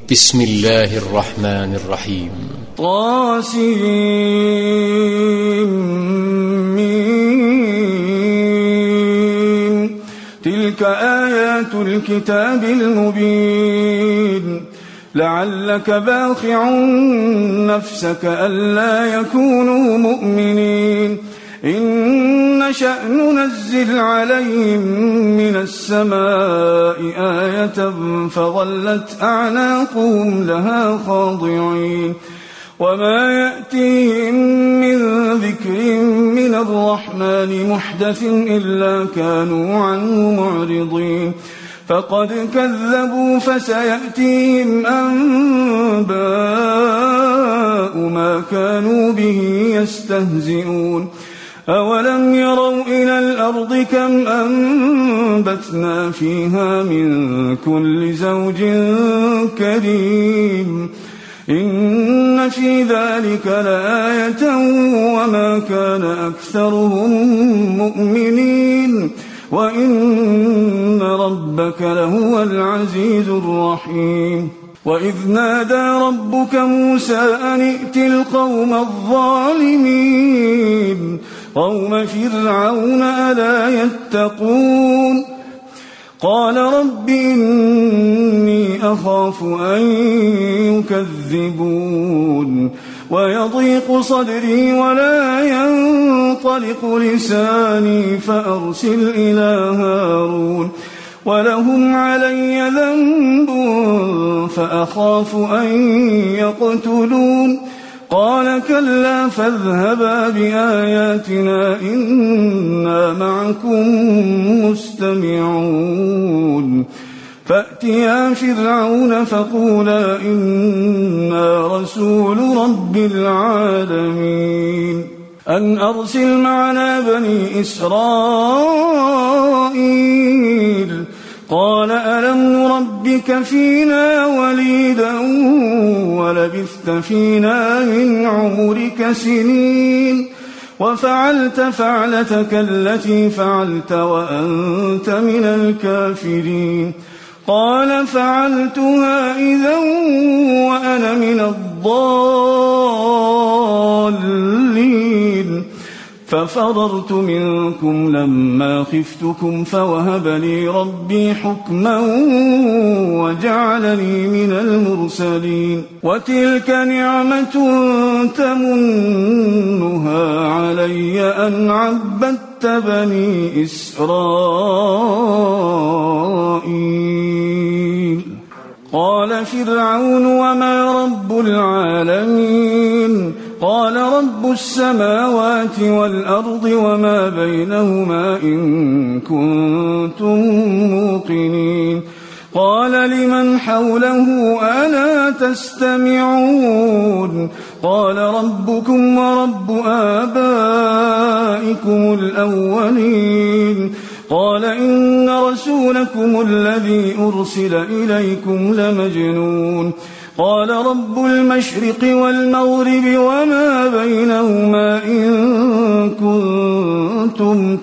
بسم الله الرحمن الرحيم. طاسمين. تلك آيات الكتاب المبين. لعلك باخع نفسك ألا يكونوا مؤمنين. إن نشأ ننزل عليهم من السماء آية فظلت أعناقهم لها خاضعين. وما يأتيهم من ذكر من الرحمن محدث إلا كانوا عنه معرضين. فقد كذبوا فسيأتيهم أنباء ما كانوا به يستهزئون. أولم يروا إلى الأرض كم أنبتنا فيها من كل زوج كريم. إن في ذلك لآية وما كان أكثرهم مؤمنين وإن ربك لهو العزيز الرحيم. وإذ نادى ربك موسى أن ائت القوم الظالمين قوم فرعون ألا يتقون. قال رب إني أخاف أن يكذبون ويضيق صدري ولا ينطلق لساني فأرسل إلى هارون ولهم علي ذنب فأخاف أن يقتلون. قال كلا فاذهبا بآياتنا إنا معكم مستمعون. فأتيا فرعون فقولا إنا رسول رب العالمين أن أرسل معنا بني إسرائيل. قال ألم نربك فينا وليدا ولبثت فينا من عمرك سنين وفعلت فعلتك التي فعلت وأنت من الكافرين. قال فعلتها إذا وأنا من الضالين. ففررت منكم لما خفتكم فوهب لي ربي حكما وجعلني من المرسلين. وتلك نعمة تمنها علي أن عبدت بني إسرائيل. قال فرعون وما رب العالمين. قال رب السماوات والأرض وما بينهما إن كنتم موقنين. قال لمن حوله ألا تستمعون. قال ربكم ورب آبائكم الأولين. قال إن رسولكم الذي أرسل إليكم لمجنون. قال رب المشرق والمغرب وما بينهما إن كنتم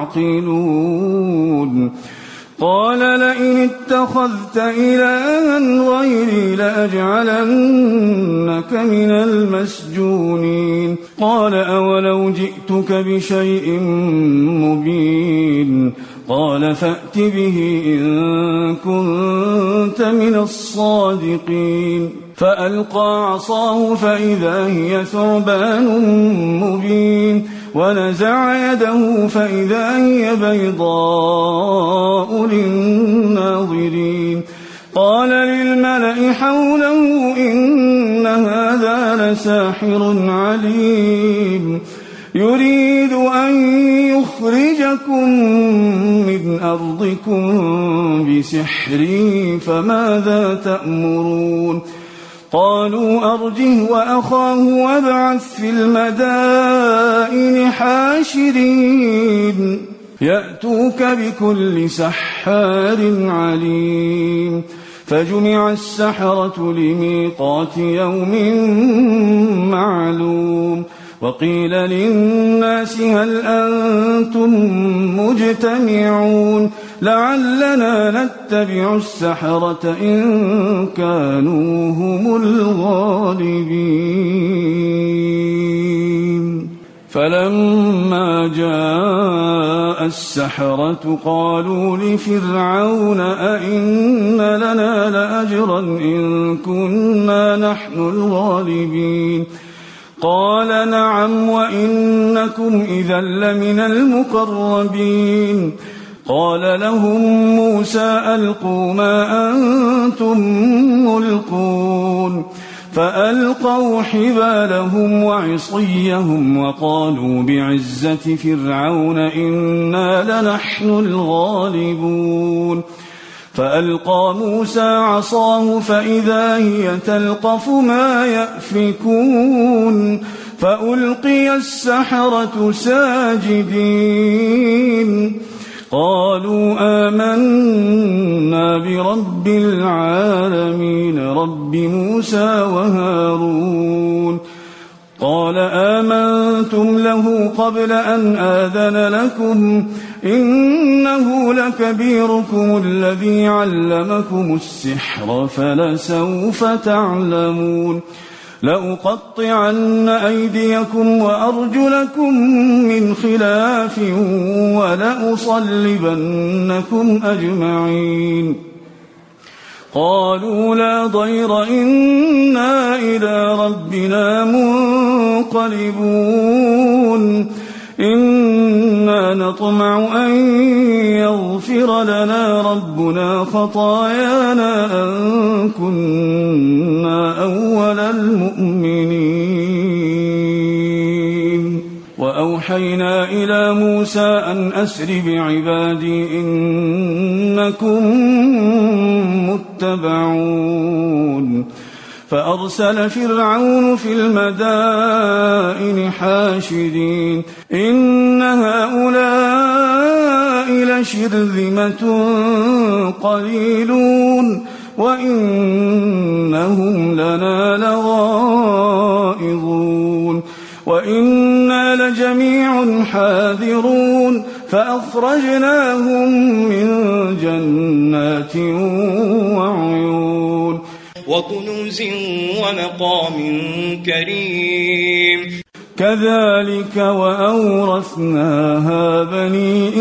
تعقلون. قال لئن اتخذت إلها غيري لأجعلنك من المسجونين. قال أولو جئتك بشيء مبين. قال فأت به إن كنت من الصادقين. فألقى عصاه فإذا هي ثعبان مبين ونزع يده فإذا هي بيضاء للناظرين. قال للملأ حوله إن هذا لساحر عليم يريد أن يخرجكم من أرضكم بسحره فماذا تأمرون. قالوا أرجه وأخاه وابعث في المدائن حاشرين يأتوك بكل سحار عليم. فجمع السحرة لميقات يوم معلوم. وقيل للناس هل أنتم مجتمعون لعلنا نتبع السحرة إن كانوا هم الغالبين. فلما جاء السحرة قالوا لفرعون أئن لنا لأجرا إن كنا نحن الغالبين. قال نعم وإنكم إذا لمن المقربين. قال لهم موسى ألقوا ما أنتم ملقون. فألقوا حبالهم وعصيهم وقالوا بعزة فرعون إنا لنحن الغالبون. فألقى موسى عصاه فإذا هي تلقف ما يأفكون. فألقي السحرة ساجدين قالوا آمنا برب العالمين رب موسى وهارون. قال آمنتم له قبل أن آذن لكم إنه لكبيركم الذي علمكم السحر فلسوف تعلمون. لأقطعن أيديكم وأرجلكم من خلاف ولأصلبنكم أجمعين. قالوا لا ضير إنا إلى ربنا منقلبون. إنا نطمع أن يغفر لنا ربنا خطايانا أن كنا أول المؤمنين. وأوحينا إلى موسى أن أسر بعبادي إنكم متبعون. فأرسل فرعون في المدائن حاشرين إن هؤلاء لشرذمة قليلون وإنهم لنا لغائظون وإنا لجميع حاذرون. فأخرجناهم من جنات وعيون وكنوز ومقام كريم. كذلك وأورثناها بني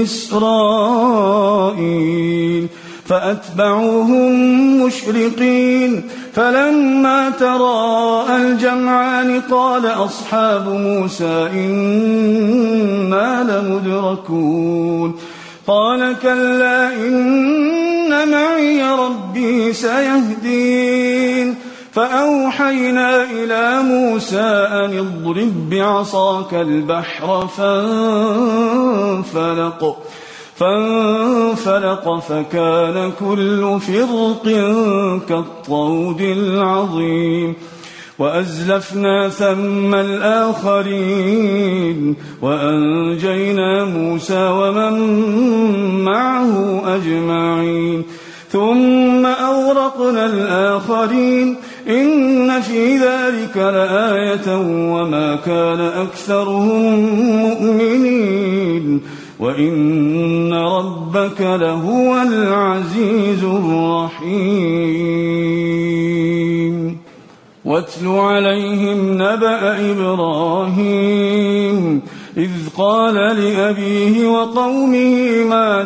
إسرائيل. فأتبعوهم مشرقين. فلما تراءى الجمعان قال أصحاب موسى إنا لمدركون. قال كلا إن معي ربي سيهدين. فأوحينا إلى موسى أن اضرب بعصاك البحر فانفلق فكان كل فرق كالطود العظيم. وأزلفنا ثم الآخرين وأنجينا موسى ومن معه أجمعين. ثم أغرقنا الآخرين إن في ذلك لآية وما كان أكثرهم مؤمنين وإن ربك لهو العزيز الرحيم. واتل عليهم نبأ إبراهيم إذ قال لأبيه وقومه ما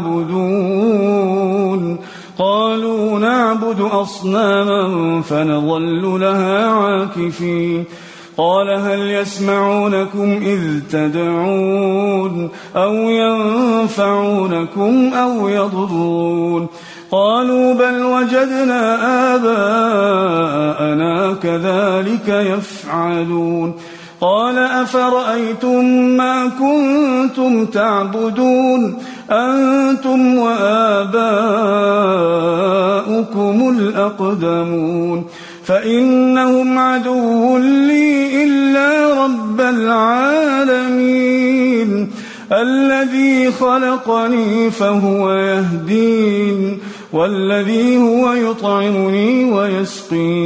تعبدون. قالوا نعبد أصناما فنظل لها عاكفين. قال هل يسمعونكم إذ تدعون أو ينفعونكم أو يضرون. قالوا بل وجدنا آباءنا كذلك يفعلون. قال أفرأيتم ما كنتم تعبدون أنتم وآباؤكم الأقدمون فإنهم عدو لي إلا رب العالمين الذي خلقني فهو يهدين والذي هو يطعمني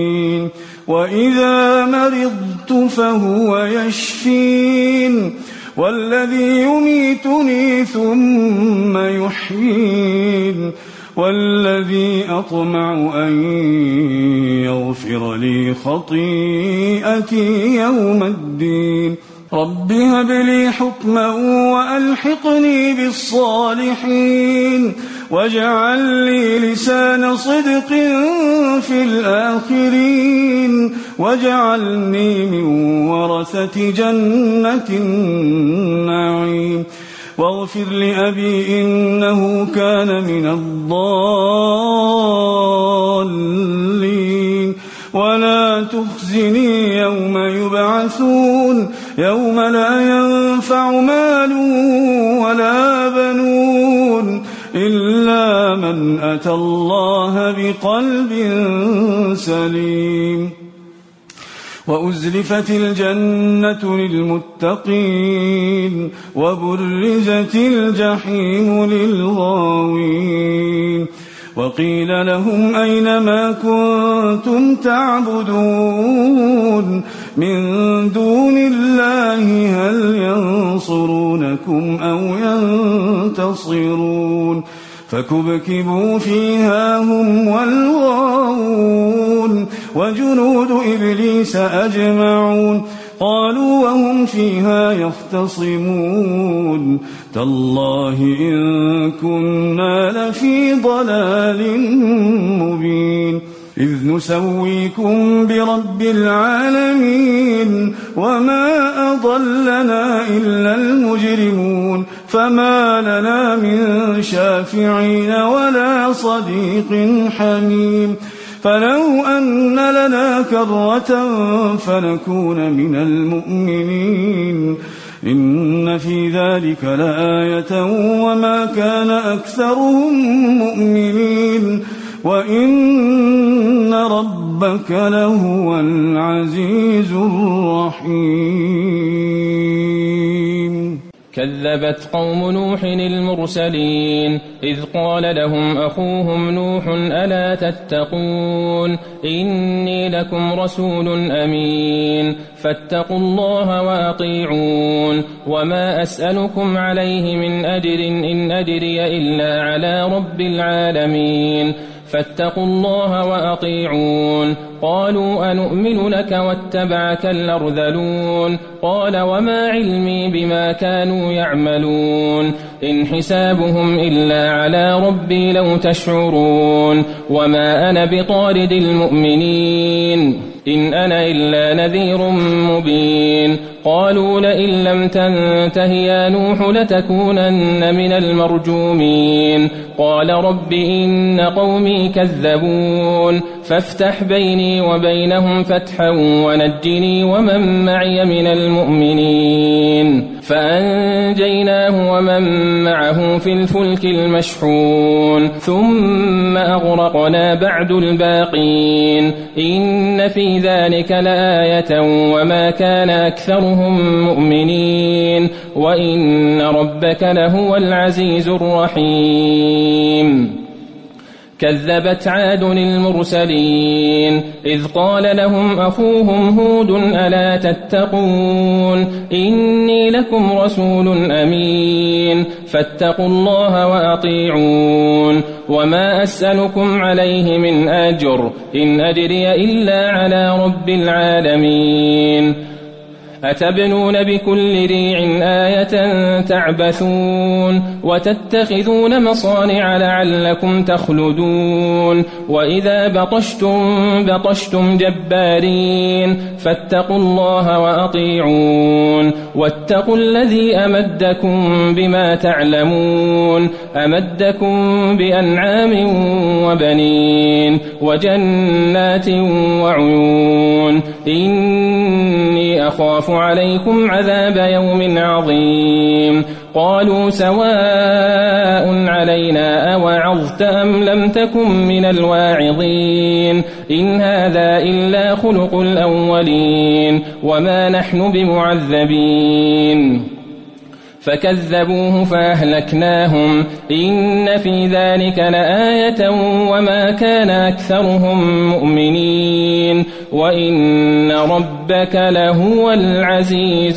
ويسقين وإذا مرضت فهو يشفين والذي يميتني ثم يحيين والذي أطمع أن يغفر لي خطيئتي يوم الدين رب هب لي حكما وألحقني بالصالحين واجعل لي لسان صدق في الآخرين واجعلني من ورثة جنة النعيم واغفر لأبي إنه كان من الضالين ولا تخزني يوم يبعثون يوم لا ينفع مال ولا بنون إلا من أتى الله بقلب سليم وأزلفت الجنة للمتقين وبرزت الجحيم للغاوين وقيل لهم أين ما كنتم تعبدون من دون الله هل ينصرونكم أو ينتصرون فكبكبوا فيها هم والغاوون وجنود إبليس أجمعون قالوا وهم فيها يختصمون تالله إن كنا لفي ضلال مبين إذ نسويكم برب العالمين وما أضلنا إلا المجرمون فما لنا من شافعين ولا صديق حميم فلو أن لنا كرة فنكون من المؤمنين إن في ذلك لآية وما كان أكثرهم مؤمنين وإن ربك لهو العزيز الرحيم كذبت قوم نوح المرسلين إذ قال لهم أخوهم نوح ألا تتقون إني لكم رسول أمين فاتقوا الله وأطيعون وما أسألكم عليه من أجر إن أجري إلا على رب العالمين فاتقوا الله وأطيعون قالوا أنؤمن لك واتبعك الأرذلون قال وما علمي بما كانوا يعملون إن حسابهم إلا على ربي لو تشعرون وما أنا بطارد المؤمنين إن أنا إلا نذير مبين قالوا لئن لم تنته يا نوح لتكونن من المرجومين قال رب إن قومي كذبون فافتح بيني وبينهم فتحا ونجني ومن معي من المؤمنين فأنجيناه ومن معه في الفلك المشحون ثم أغرقنا بعد الباقين إن في ذلك لآية وما كان أكثرهم مؤمنين وإن ربك لهو العزيز الرحيم كذبت عاد المرسلين إذ قال لهم أخوهم هود ألا تتقون إني لكم رسول أمين فاتقوا الله وأطيعون وما أسألكم عليه من أجر إن أجري إلا على رب العالمين أتبنون بكل ريع آية تعبثون وتتخذون مصانع لعلكم تخلدون وإذا بطشتم جبارين فاتقوا الله وأطيعون واتقوا الذي أمدكم بما تعلمون أمدكم بأنعام وبنين وجنات وعيون إني أخاف عليكم عذاب يوم عظيم قالوا سواء علينا أوعظت أم لم تكن من الواعظين إن هذا إلا خلق الأولين وما نحن بمعذبين فكذبوه فأهلكناهم إن في ذلك لآية وما كان أكثرهم مؤمنين وإن ربك لهو العزيز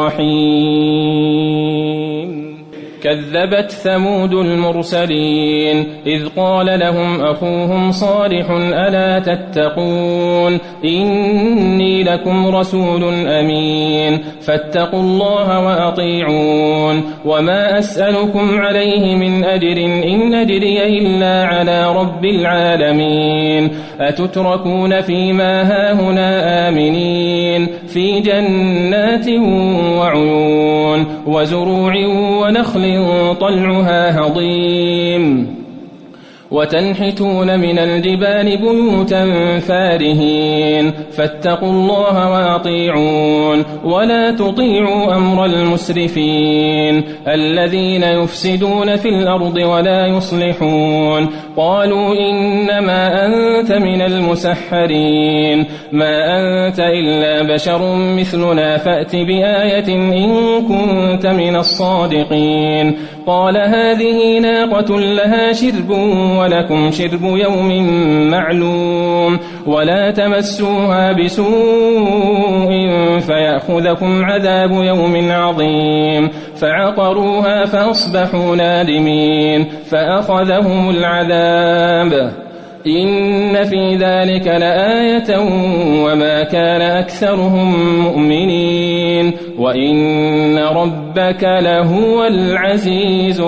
الرحيم. كذبت ثمود المرسلين إذ قال لهم أخوهم صالح ألا تتقون إني لكم رسول أمين فاتقوا الله وأطيعون وما أسألكم عليه من أجر إن أجري إلا على رب العالمين أتتركون فيما هاهنا آمنين في جنات وعيون وزروع ونخل طلعها هضيم وتنحتون من الجبال بيوتا فارهين فاتقوا الله وأطيعون ولا تطيعوا أمر المسرفين الذين يفسدون في الأرض ولا يصلحون قالوا إنما أنت من المسحرين ما أنت إلا بشر مثلنا فأت بآية إن كنت من الصادقين قال هذه ناقة لها شرب ولكم شرب يوم معلوم ولا تمسوها بسوء فيأخذكم عذاب يوم عظيم فعقروها فأصبحوا نادمين فأخذهم العذاب إن في ذلك لآية وما كان أكثرهم مؤمنين وإن ربك لهو العزيز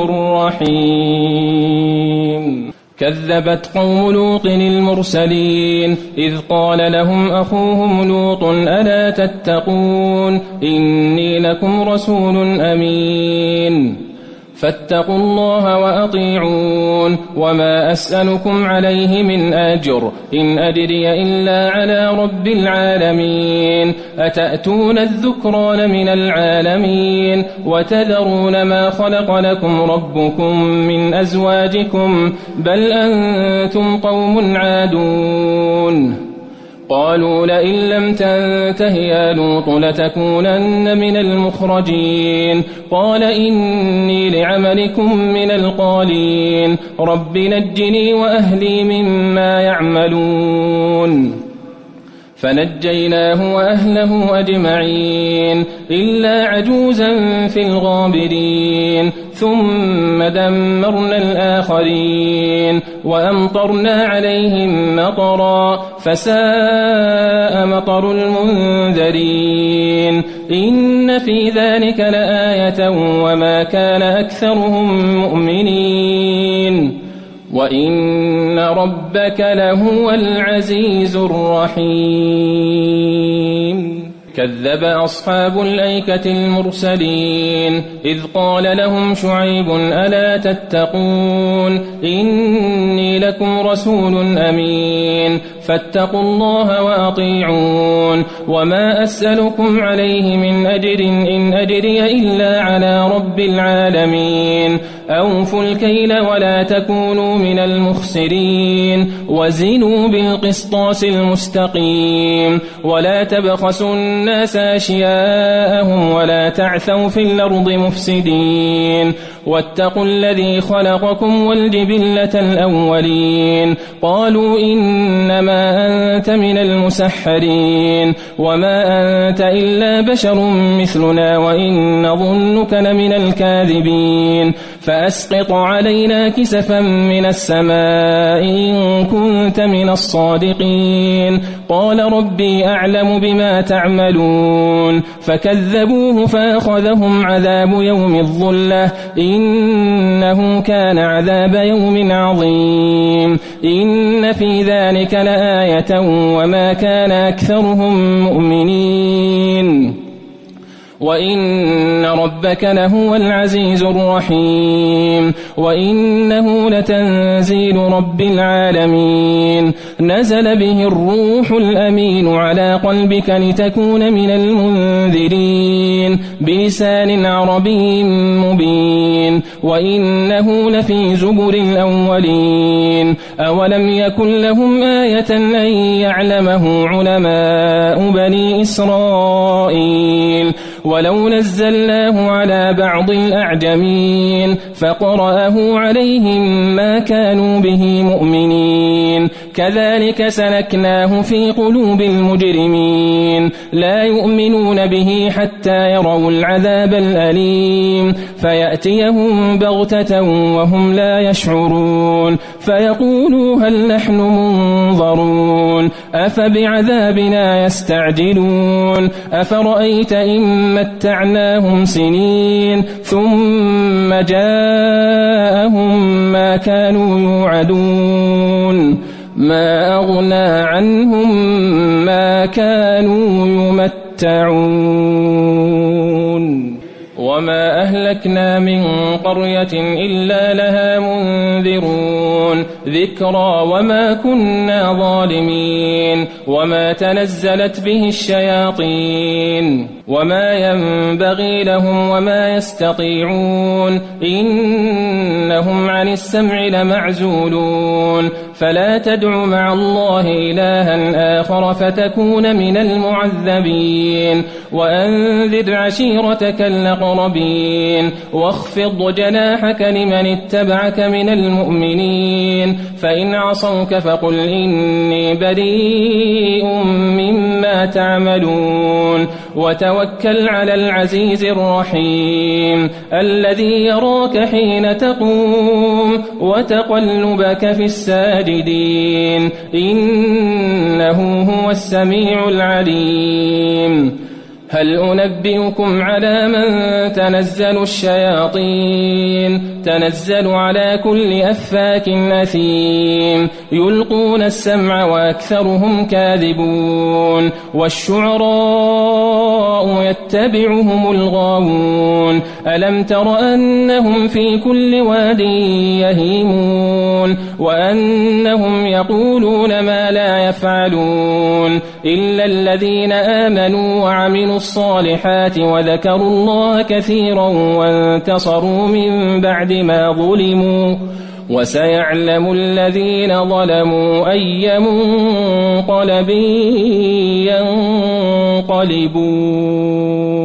الرحيم. كذبت قوم لوط المرسلين إذ قال لهم أخوهم لوط ألا تتقون إني لكم رسول أمين فاتقوا الله وأطيعون وما أسألكم عليه من أجر إن أجري إلا على رب العالمين أتأتون الذكران من العالمين وتذرون ما خلق لكم ربكم من أزواجكم بل أنتم قوم عادون قالوا لئن لم تنته يا لوط لتكونن من المخرجين قال إني لعملكم من القالين رب نجني وأهلي مما يعملون فنجيناه وأهله أجمعين إلا عجوزا في الغابرين ثم دمرنا الآخرين وأمطرنا عليهم مطرا فساء مطر المنذرين إن في ذلك لآية وما كان أكثرهم مؤمنين وإن ربك لهو العزيز الرحيم. كذب أصحاب الأيكة المرسلين إذ قال لهم شعيب ألا تتقون إني لكم رسول أمين فاتقوا الله وأطيعون وما أسألكم عليه من أجر إن أجري إلا على رب العالمين أوفوا الكيل ولا تكونوا من المخسرين وزنوا بالقسطاس المستقيم ولا تبخسوا الناس أشياءهم ولا تعثوا في الأرض مفسدين واتقوا الذي خلقكم والجبلة الأولين قالوا إنما أنت من المسحرين وما أنت إلا بشر مثلنا وإن نظنك لمن الكاذبين فأسقط علينا كسفا من السماء إن كنت من الصادقين قال ربي أعلم بما تعملون فكذبوه فأخذهم عذاب يوم الظلة إنه كان عذاب يوم عظيم إن في ذلك لآية وما كان أكثرهم مؤمنين وإن ربك لهو العزيز الرحيم وإنه لتنزيل رب العالمين نزل به الروح الأمين على قلبك لتكون من المنذرين بلسان عربي مبين وإنه لفي زبر الأولين أولم يكن لهم آية أن يعلمه علماء بني إسرائيل ولو نزلناه على بعض الأعجمين فقرأه عليهم ما كانوا به مؤمنين كذلك سلكناه في قلوب المجرمين لا يؤمنون به حتى يروا العذاب الأليم فيأتيهم بغتة وهم لا يشعرون فيقولوا هل نحن منظرون أفبعذابنا يستعجلون أفرأيت إن متعناهم سنين ثم جاءهم ما كانوا يوعدون ما أغنى عنهم ما كانوا يمتعون وما أهلكنا من قرية إلا لها منذرون ذكرى وما كنا ظالمين وما تنزلت به الشياطين وما ينبغي لهم وما يستطيعون إنهم عن السمع لمعزولون فلا تدع مع الله إلها آخر فتكون من المعذبين وأنذر عشيرتك الأقربين واخفض جناحك لمن اتبعك من المؤمنين فإن عصوك فقل إني بريء مما تعملون وتوكل على العزيز الرحيم الذي يراك حين تقوم وتقلبك في الساجدين إنه هو السميع العليم هل أنبئكم على من تنزل الشياطين تنزل على كل أفاك أثيم يلقون السمع وأكثرهم كاذبون والشعراء يتبعهم الغاوون ألم تر أنهم في كل واد يهيمون وأنهم يقولون ما لا يفعلون إلا الذين آمنوا وعملوا الصالحات وذكروا الله كثيرا وانتصروا من بعد ما ظلموا وسيعلم الذين ظلموا أي منقلب ينقلبون